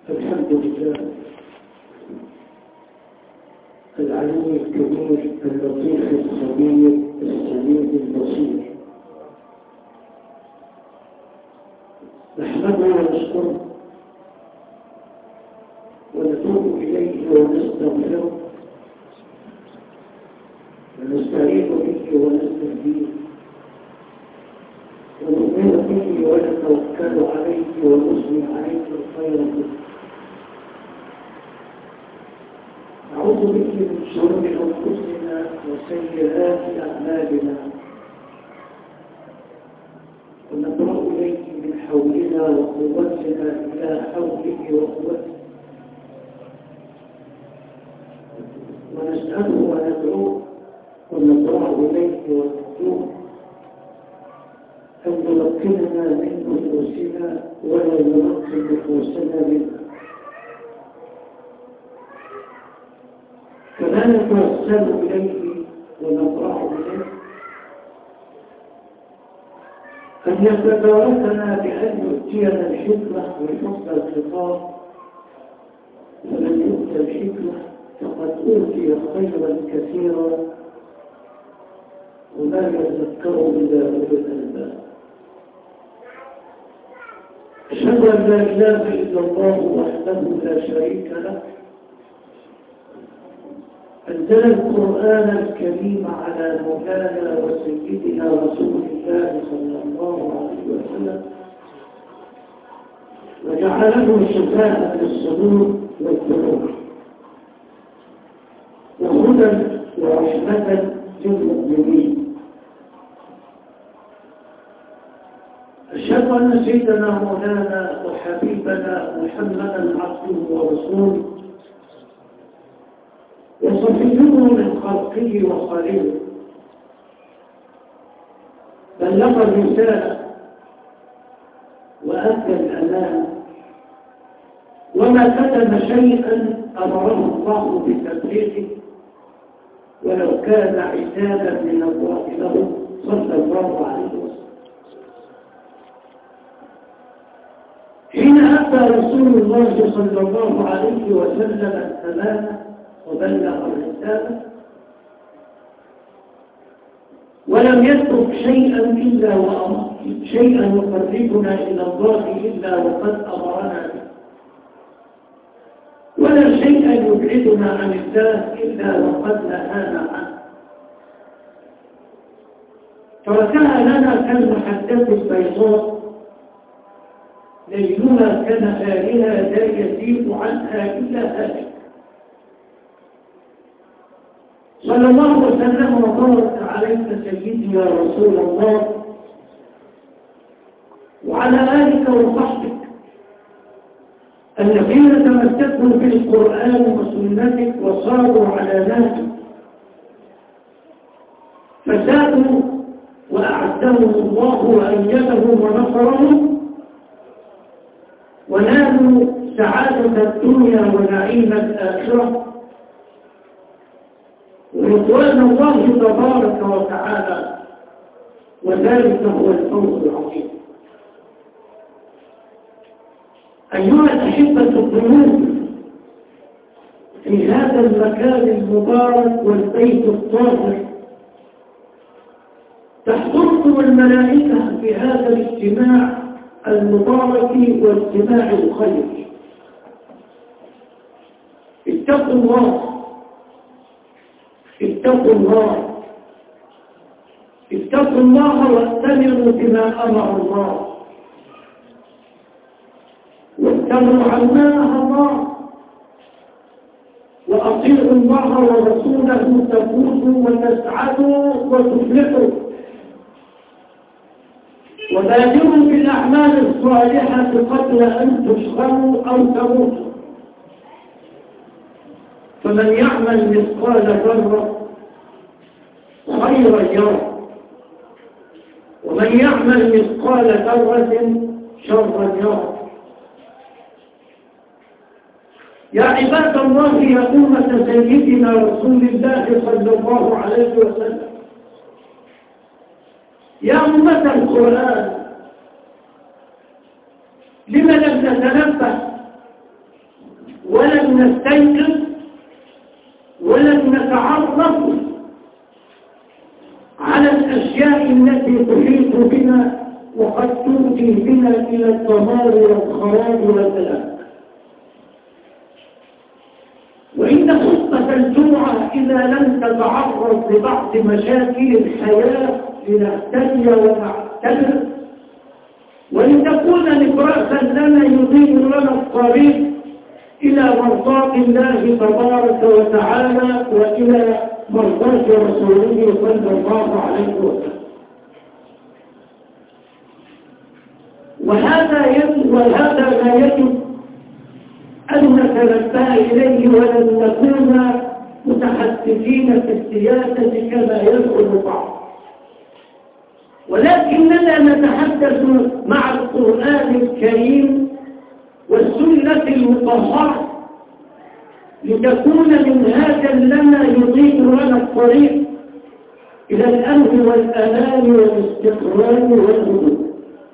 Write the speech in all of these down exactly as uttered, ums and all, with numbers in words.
الحمد لله العلي الكبير اللطيف الخبير السميع البصير، نحمده ونشكره ونتوب إليه ونستغفره ونستعين به ونستهديه ونؤمن به ونتوكل عليه ونثني عليه الخير كله. نعوذ به من شرور أنفسنا وسيئات أعمالنا ونبرأ إليه من حولنا وقوتنا إلى حوله وقوته، ونسأله وندعوه ونبرأ إليه ونرجوه أن يمكننا من نفوسنا ولا يمكن نفوسنا منه. كما نتوسل إليه ونبرأ إليه أن يتباركنا بأن يؤتينا الحكمة وحسن الخطاب، ومن يؤت الحكمة فقد أوتي خيرا كثيرا وما يذكر إلا أولو الألباب. أشهد أن لا إله إلا الله وحده لا شريك له، أنزل القرآن الكريم على مولانا وسيدنا رسول الله صلى الله عليه وسلم، وجعله شفاء للصدور والقلوب وهدى ورحمة للمؤمنين. أشهد أن سيدنا مولانا وحبيبنا محمدا عبده ورسوله وصفيه من خلقه وخليله، بلغ الرسالة وأدى الأمانة وما كتم شيئا أمره الله بتبليغه ولو كان عتابا من الله له صلى الله عليه وسلم. حين أتى رسول الله صلى الله عليه وسلم الأمانة وبلغ الرسالة ولم يترك شيئا إلا وأمر شيئا يقربنا إلى الله إلا وقد أمرنا به، ولا شيئا يبعدنا عن الله إلا وقد نهانا عنه، تركها لنا كالمحدث البيضاء ليلها كنهارها لا يزيد عنها إلا هالك. صلى الله وسلم وبارك عليك سيدي يا رسول الله وعلى آلك وصحبك الذين تمسكوا بالقرآن وسنتك وصاروا على نهجك فزادوا وأعزهم الله وأيدهم ونصرهم ونالوا سعادة الدنيا ونعيم الآخرة ورضوان الله تبارك وتعالى، وذلك هو الفوز العظيم. أيها الأحبة الضيوف في هذا المكان المبارك والبيت الطاهر، تحضركم الملائكة في هذا الاجتماع المبارك واجتماع الخير. اتقوا الله اتقوا الله اتقوا الله واتبعوا بما أمر الله واتبعوا عن ما نهى الله وأطيعوا الله ورسوله تفوزوا وتسعدوا وتفلحوا، وبادروا بالأعمال الصالحة قبل أن تشغلوا أو تموتوا. فمن يعمل مثقال ذرة خيرا يره، ومن يعمل مثقال ذرة شرا يره. يا عباد الله، يا أمة سيدنا رسول الله صلى الله عليه وسلم، يا أمة القرآن، لم لم نتنبه ولم نستيقظ ولم نتعرف على الأشياء التي تحيط بنا وقد تؤتي بنا إلى الدمار والخراب والهلاك. وإن خطة الجمعة إذا لم تتعرض لبعض مشاكل الحياة لنهتدي ونعتبر ولتكون نبراسا لنا يضيء لنا الطريق إلى مرضاة الله تبارك وتعالى وإلى مرضاة رسوله صلى الله عليه وسلم. وهذا يجب وهذا لا يجب أن نتنبه إليه ولن نكون متحدثين في السياسة كما يزعم بعض، ولكننا نتحدث مع القرآن الكريم والسنة المطهرة لتكون منهاجا لنا يضيء لنا الطريق إلى الأمن والأمان والاستقرار والهدوء.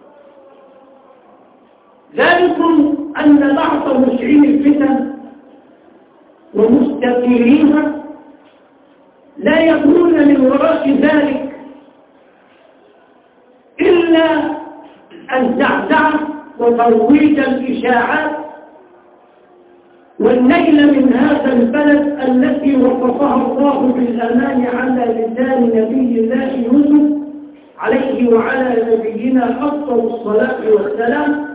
ذلكم أن بعض مشعين الفتن ومستثيريها لا يكون من وراء ذلك إلا الزعزعة وترويج الإشاعات والنيل من هذا البلد التي وصفها الله بالأمان على لسان نبي الله يوسف عليه وعلى نبينا أفضل الصلاة والسلام،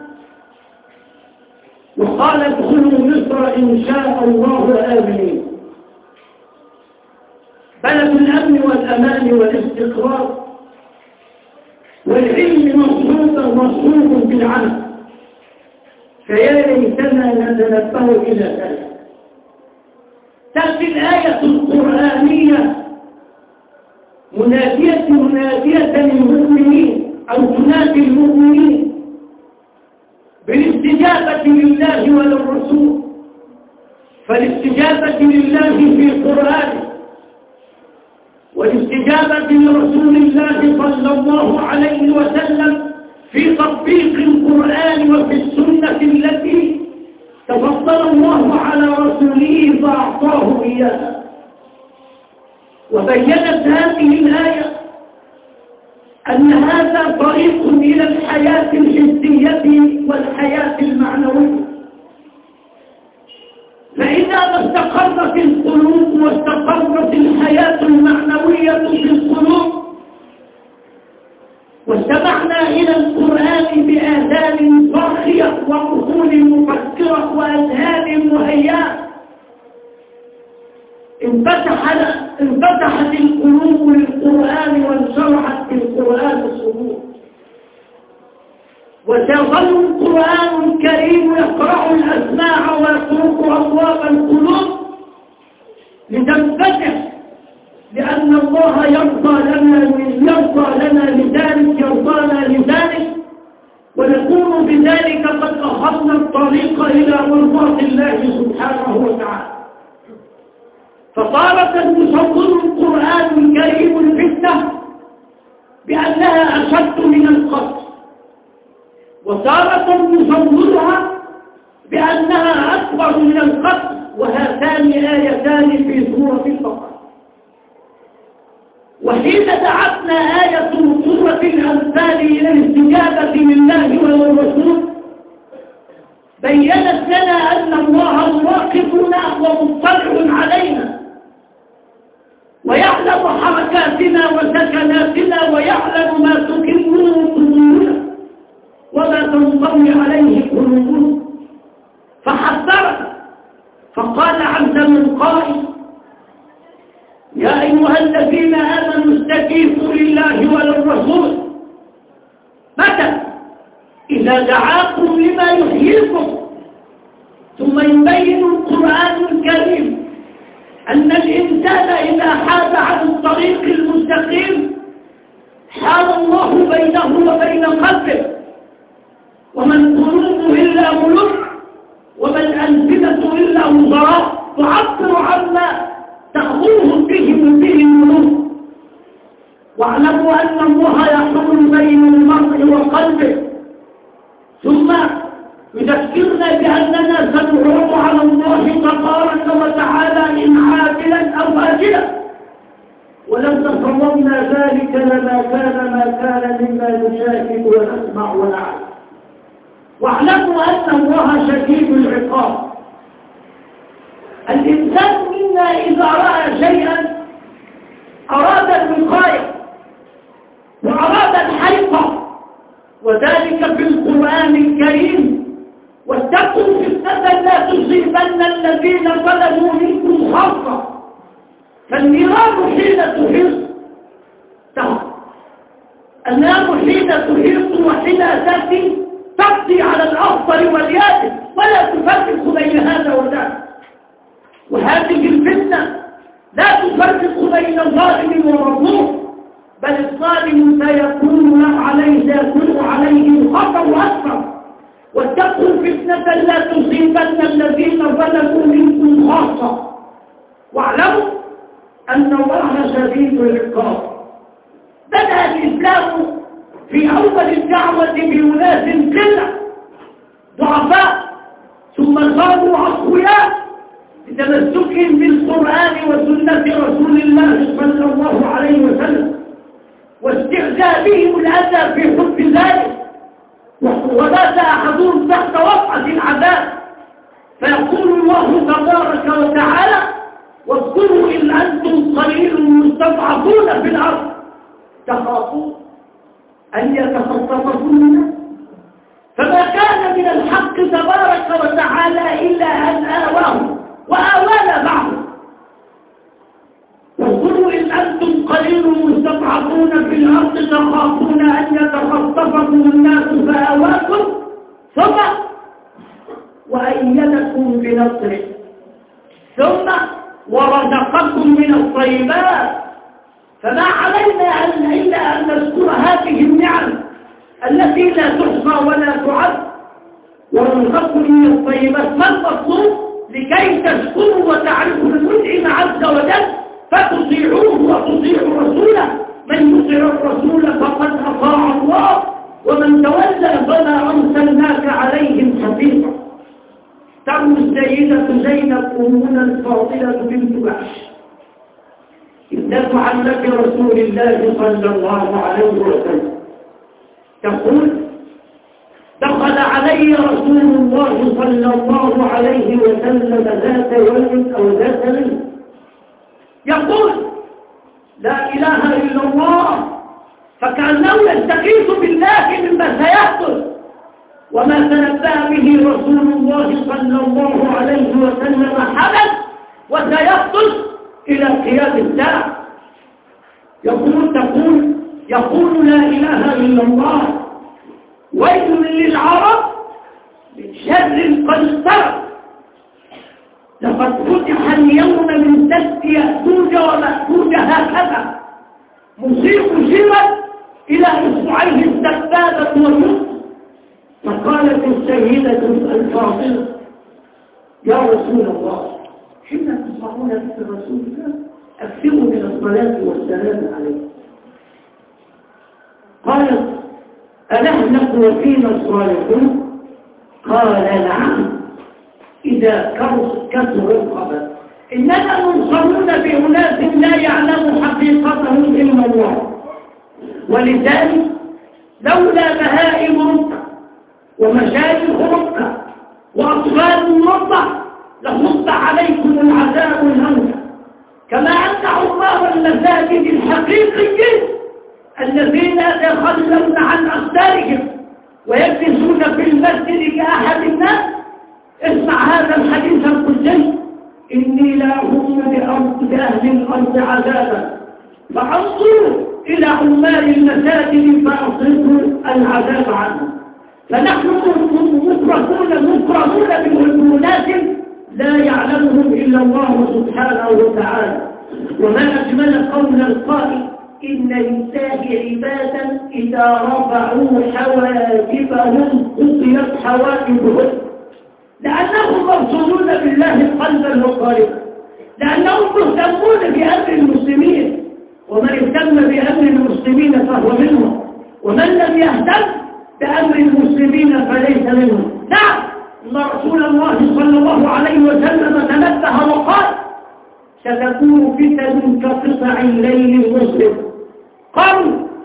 وقال ادخلوا مصر إن شاء الله آمنين. بلد الأمن والأمان والاستقرار والعلم مصروف مصروف بالعمل، فيا ليتنا نتنبه إلى ذلك. تأتي الآية القرآنية منادية منادية للمؤمنين أو تنادي المؤمنين بالاستجابة لله وللرسول، فالاستجابة لله في قرآنه والاستجابة لرسول الله صلى الله عليه وسلم في تطبيق القرآن وفي السنة التي تفضل الله على رسوله فأعطاه إياها. وبينت هذه الآية أن هذا طريق إلى الحياة الحسية والحياة المعنوية، فإذا ما استقرت القلوب واستقرت الحياة المعنوية في القلوب واستمعنا إلى القرآن بآذان صاخية وعقول مفكرة وأذهان مهيئة، انفتح انفتحت القلوب للقرآن وانشرحت في القرآن الصدور، وسيظل القرآن الكريم يقرأ الأسماع ويطرق أبواب القلوب لتنفتح، لأن الله يرضى لنا يرضى لنا لذلك يرضانا لذلك، ونكون بذلك قد أخذنا الطريق إلى مرضاة الله سبحانه وتعالى. فطارة يصور القرآن الكريم الفتنة بأنها أشد من القتل، وتارة يصورها بأنها أكبر من القتل، وهاتان آيتان في سورة البقرة. وحين دعتنا آية سورة الأنفال إلى الاستجابة لله وللرسول بيّنت لنا أن الله مراقبنا ومطلع علينا ويعلم حركاتنا وسكناتنا ويعلم ما تكنه صدورنا وما تنطوي عليه قلوبنا، فحذرنا فقال عز من قائل: يا أيها الذين آمنوا استجيبوا لله وللرسول متى؟ إذا دعاكم لما يحييكم. ثم يبين القرآن الكريم أن الإنسان إذا حاد عن الطريق المستقيم حال الله بينه وبين قلبه، وما القلوب إلا ملوك وما الألسنة إلا وزراء تعبر عما تأخذهم بهم به الملوك. واعلموا أن الله يحول بين المرء وقلبه، ثم يذكرنا بأننا سنعرض على الله لا نشاهد ونسمع ونعلم. واعلموا أن الله شديد العقاب. الإنسان منا إذا رأى شيئا أراد الوقاية وأراد الحيطة، وذلك في القرآن الكريم: واتقوا فتنة لا تصيبن الذين ظلموا منكم خاصة. فالنيران حين تحيط النار حين تحيط وحين تأتي تقضي على الأفضل واليابس ولا تفرق بين هذا وذاك. وهذه الفتنة لا تفرق بين الظالم والمظلوم، بل الظالم سيكون عليه سيكون عليه الخطر أكثر. واتقوا فتنة لا تصيبن الذين ظلموا منكم خاصة. واعلموا أن الله شديد العقاب. بدأ الإسلام في أول الدعوة بأناس قلة ضعفاء، ثم صاروا أقوياء بتمسكهم بالقرآن وسنة رسول الله صلى الله عليه وسلم، واستعجابهم الأذى في حب ذلك، ومات أحدهم تحت وطأة العذاب. فيقول الله تبارك وتعالى: واذكروا إن أنتم قليل مستضعفون في الأرض تخافون أن يتخطفكم الناس. فما كان من الحق تبارك وتعالى إلا أن آواه وآوانا معه. واذكروا إن أنتم قليل مستضعفون في الأرض تخافون أن يتخطفكم الناس فآواكم ثم وأيدكم بنصره ثم ورزقكم من الطيبات. فما علينا إلا أن نذكر هذه النعم التي لا تحصى ولا تعد، ورزقكم من الطيبات. ما المطلوب؟ لكي تشكروا وتعرفوا المنعم عز وجل فتطيعوه وتطيعوا رسوله. من يطيع الرسول فقد أطاع الله، ومن تولى فما أرسلناك عليهم حفيظا. تروي السيدة زينب أمنا الفاضلة بنت وحش ابنة عمة رسول الله صلى الله عليه وسلم تقول: دخل علي رسول الله صلى الله عليه وسلم ذات يوم أو ذات ليلة يقول: لا إله إلا الله، فكأنه يستغيث بالله مما سيحدث. وما تنبأ به رسول الله صلى الله عليه وسلم حدث وسيحدث إلى قيام الساعة. يقول تقول يقول: لا إله إلا الله، ويل للعرب من شر قد اقترب. لقد فتح اليوم من سد يأجوج ومأجوج هكذا، مصيب شرا إلى إصبعيه السبابة والنصف. فقالت السيدة الفاضلة: يا رسول الله، حين تصبحون ذكر رسول الله أكثروا من الصلاة والسلام عليه. قالت: أنحن وفينا الصالحون؟ قال: نعم، إذا كثر الخبر. إننا منصرون بأناس لا يعلم حقيقتهم إلا الله. ولذلك لولا بهائم ركع ومشايخ ركع وأطفال ركع لخص عليكم العذاب الهون. كما أن عمار المساجد الحقيقيين الذين يتخلون عن أقدارهم ويجلسون في المسجد كأحد الناس. اسمع هذا الحديث القدسي: إني لا أهم بأهل الأرض عذابا فأنظروا إلى عمال المساجد فأصرفوا العذاب عنهم. فنحن مكرهون مكرهون بأناس لا يعلمهم إلا الله سبحانه وتعالى. وما أجمل قول القائل: إن لله عبادا إذا رفعوا حواجبهم قضيت حوائجهم. لأنهم مرسولون بالله قلبا وقالبا، لأنهم مهتمون بأمر المسلمين، ومن اهتم بأمر المسلمين فهو منهم، ومن لم يهتم بأمر المسلمين فليس منهم. نعم، إن رسول الله صلى الله عليه وسلم تنبه وقال: ستكون فتن كقطع الليل المظلم. قالوا: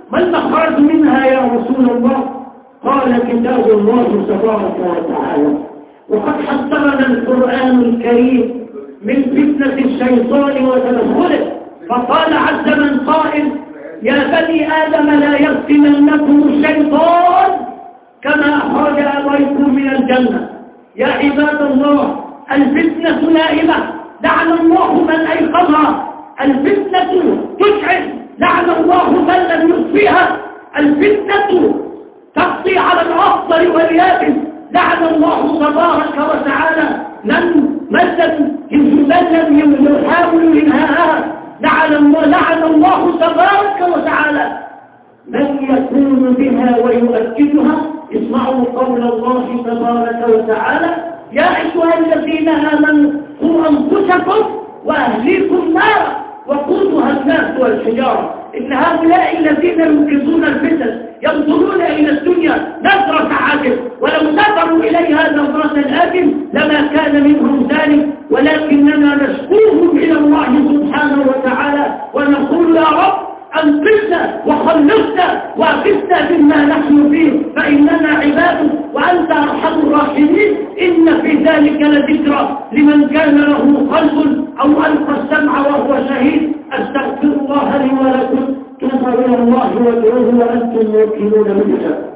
ما المخرج منها يا رسول الله؟ قال كتاب الله تبارك وتعالى. وقد حذرنا القرآن الكريم من فتنة الشيطان وتدخله، فقال عز من قائل: يا بني آدم لا يفتننكم الشيطان كما أخرج أبويكم من الجنة. يا عباد الله، الفتنة نائمة، لعن الله من أيقظها. الفتنة تشعل، لعن الله من لم يطفئها. الفتنة تقضي على الأفضل واليابس، لعن الله تبارك وتعالى من من لم يحاول إنهاءها. لعن الله لعن الله تبارك وتعالى من يكون بها ويؤكدها. اسمعوا قول الله تبارك وتعالى: يا أيها الذين آمنوا قوا أنفسكم وأهليكم نارا وقودها الناس والحجارة. إن هؤلاء الذين ينقذون الفتن ينظرون إلى الدنيا نظرة عاجل، ولو نظروا إليها نظرة الآجل لما كان منهم ذلك، ولكننا نشكوهم إلى الله سبحانه وتعالى ونقول: يا رب أنقذنا وخلصنا وأغثنا مما نحن فيه، فإننا عبادك وأنت أرحم الراحمين. إن في ذلك لذكرى لمن كان له قلب أو ألقى السمع وهو شهيد. أستغفر الله لي ولكم، توبوا إلى الله وادعوه وأنتم موكلون بالإجابة.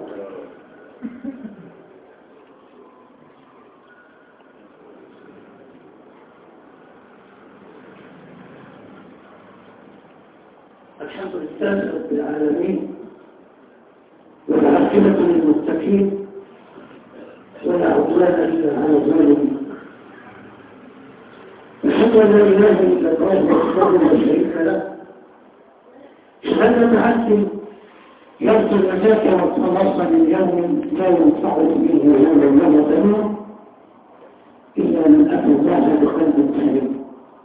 الحمد لله رب العالمين، والعاقبة للمتقين، ولا عدوان إلا على الظالمين. أشهد أن لا إله إلا الله وحده لا شريك له، شهادة عبد يرجو النجاة والخلاص من يوم لا ينفع فيه يوم ولا بنون إلا من أتى الله بقلب سليم.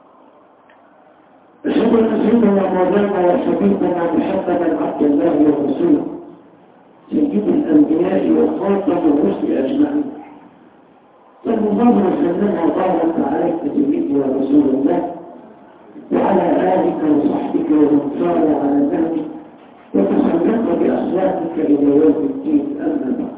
أشهد أن سيدنا ومولانا وحبيبنا محمدا عبد الله ورسوله، سيد الأنبياء وخاتم الرسل أجمعين، صلى الله وسلم وبارك عليك سيدي ورسول الله وعلى آلك وصحبك ومن سار على نهجك وتسلك بأخلاقك إلى يوم الدين. أما بعد،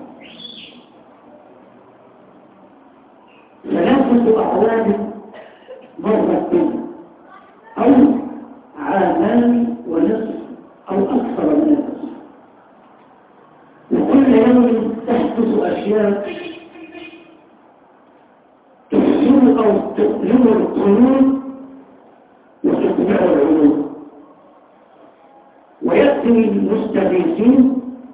ثلاثة أعوام مرت بنا، أو عامان ونصف أو أكثر من النصف، وكل يوم تحدث أشياء تحسن أو تقلم القلوب وتقنع العلوم. ويأتي المستغيثين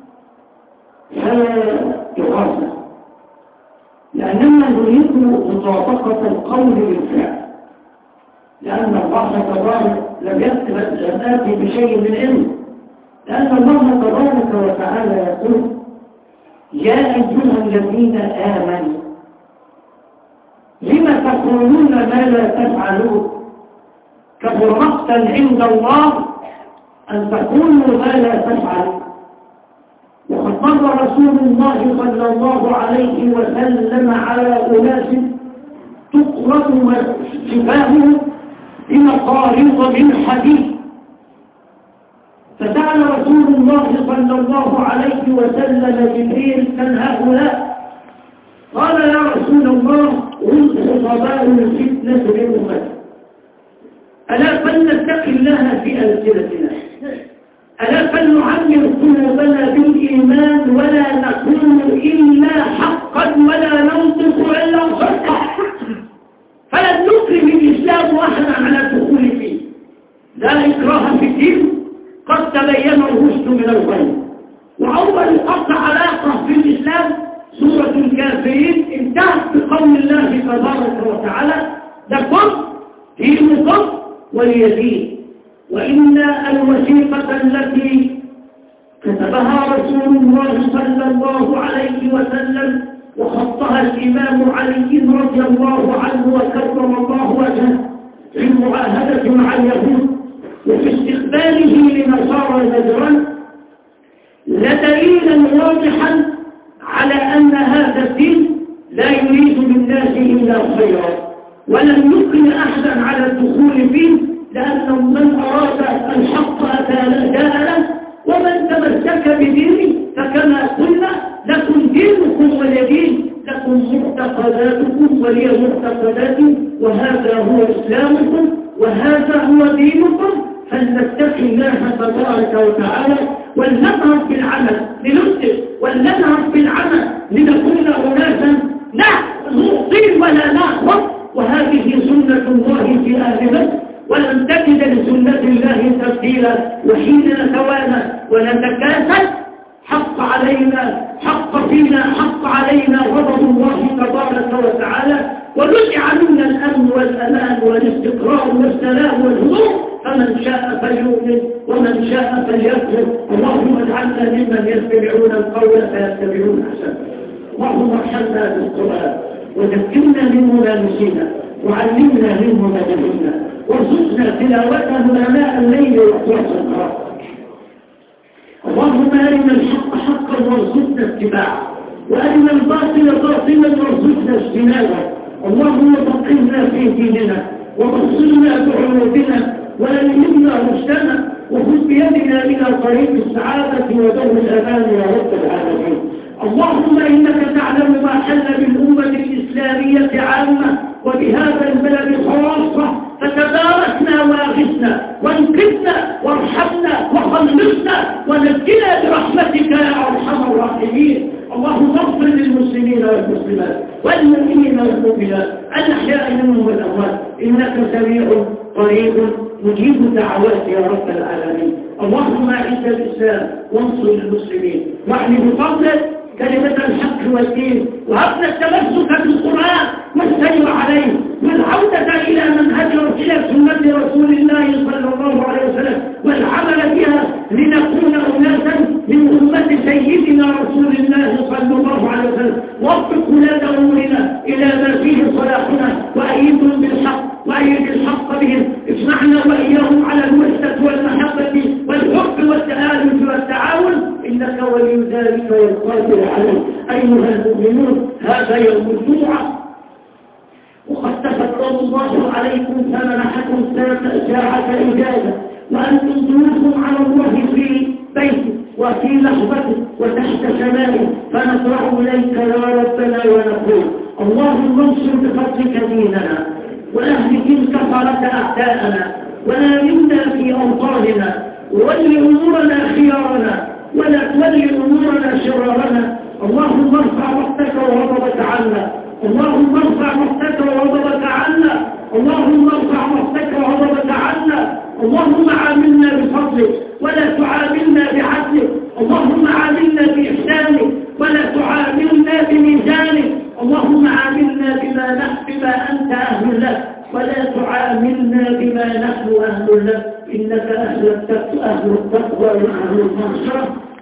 فلا يغاثى، لأننا نريد مطابقة القول بالفعل، لأن الله تبارك لم يأتي بشيء من علم، لأن الله تبارك وتعالى يقول: يا أيها الذين آمنوا لم تقولون ما لا تفعلون، كبر مقتا عند الله أن تقولوا ما لا تفعلون. وقد مر رسول الله صلى الله عليه وسلم على أناس تقرض شفاههم بمقاريض من حديد، فسأل رسول الله صلى الله عليه وسلم جبريل: من هؤلاء؟ قال: يا رسول الله، هم خطباء الفتنة لأمتي. ألا فلنتقي الله في ألسنتنا، ألا فلنعمر قلوبنا بالإيمان ولا نقول إلا حقا ولا ننطق إلا صدقا، فلن نكرم الإسلام أحدا على الدخول فيه. لا إكراه في الدين، قد تبين الرشد من الغي. وأول قطع علاقة في الإسلام سورة الكافرين انتهت بقول الله تبارك وتعالى: لكم دينكم ولي دين. وإن الوثيقة التي كتبها رسول الله صلى الله عليه وسلم وخطها الإمام علي رضي الله عنه وكرم الله وجهه في المعاهدة مع اليهود وفي استقباله لنصارى نجران لدليلا واضحا على أن هذا الدين لا يريد بالناس إلا خيرا، ولم يكن أحدا على الدخول فيه، لأن من أراد الحق أتى جاء له، ومن تمسك بديني فكما قلنا لكم دينكم ولي دين، لكم معتقداتكم ولي معتقداتي، وهذا هو إسلامكم وهذا هو دينكم. فلنتقي الله تبارك وتعالى ولنظهر بالعمل لنسلم، ولنظهر بالعمل لنكون أناسا لا نعطي ولا نأخذ. وهذه سنة الله في أهل مصر، ولن تجد لسنة الله تبديلا. وحين نتوانى ونتكاسل حق علينا حق فينا حق علينا غضب الله تبارك وتعالى، ورجع منا الأمن والأمان والاستقرار والسلام والهدوء. فمن شاء فليؤمن ومن شاء فليكفر. اللهم اجعلنا ممن يتبعون القول فيتبعون احسنه. اللهم ارحمنا بالقران وذكرنا منه ما نسينا وعلمنا منه ما جهلنا وارزقنا تلاوته اناء الليل واطراف النهار. اللهم ارنا الحق حقا وارزقنا اتباعه، وارنا الباطل باطلا وارزقنا اجتنابه. اللهم فقهنا في ديننا وبصرنا بعيوبنا وألهمنا رشدنا، وخذ بيدنا إلى طريق السعادة ودور الأمان يا رب العالمين. اللهم إنك تعلم ما حل بالأمة الإسلامية عامة وبهذا البلد خاصة، فتباركنا واغثنا وانقذنا وارحمنا وخلصنا ونجنا برحمتك يا أرحم الراحمين. اللهم اغفر للمسلمين والمسلمات والمؤمنين والمؤمنات الأحياء منهم والأموات، إنك سميع قريب مجيب دعوات يا رب العالمين. اللهم اعز الإسلام وانصر المسلمين، واعلي بفضلك كلمة الحق والدين، وهبنا التمسك بالقرآن والسير عليه والعودة إلى منهج إلى سنة رسول الله صلى الله عليه وسلم والعمل بها لنكون أناسا من أمة سيدنا رسول الله صلى الله عليه وسلم. وفق ولاة أمورنا إلى ما فيه صلاحنا وأيدهم بالحق وأيد الحق بهم. اجمعنا وإياهم على الوحدة والمحبة والحب والتآلف والتعاون، إنك ولي ذلك والقادر عليه. أيها المؤمنون، هذا يوم الجمعة وقد تفضل الله عليكم فمنحكم ساعة إجازة، وأنتم ضيوف على الله في بيته وفي لحظته وتحت سمائه، فنطلع إليك يا ربنا ونقول اللهم انصر بفضلك ديننا وأهلك الكفرة أعداءنا، وآمنا في أوطاننا، وولي أمورنا خيارنا ولا تولي أمورنا شرارنا. اللهم ارفع وقتك وغضبك عنا، اللهم ارفع وقتك وغضبك عنا، اللهم ارفع وقتك وغضبك عنا. اللهم عاملنا بفضلك ولا تعاملنا بعدلك، اللهم عاملنا بإحسانك ولا تعاملنا بميزانك. اللهم عاملنا بما نحن بما أنت أهل له ولا تعاملنا بما نحن أهل له، إنك أهل التقوى وأهل المغفرة.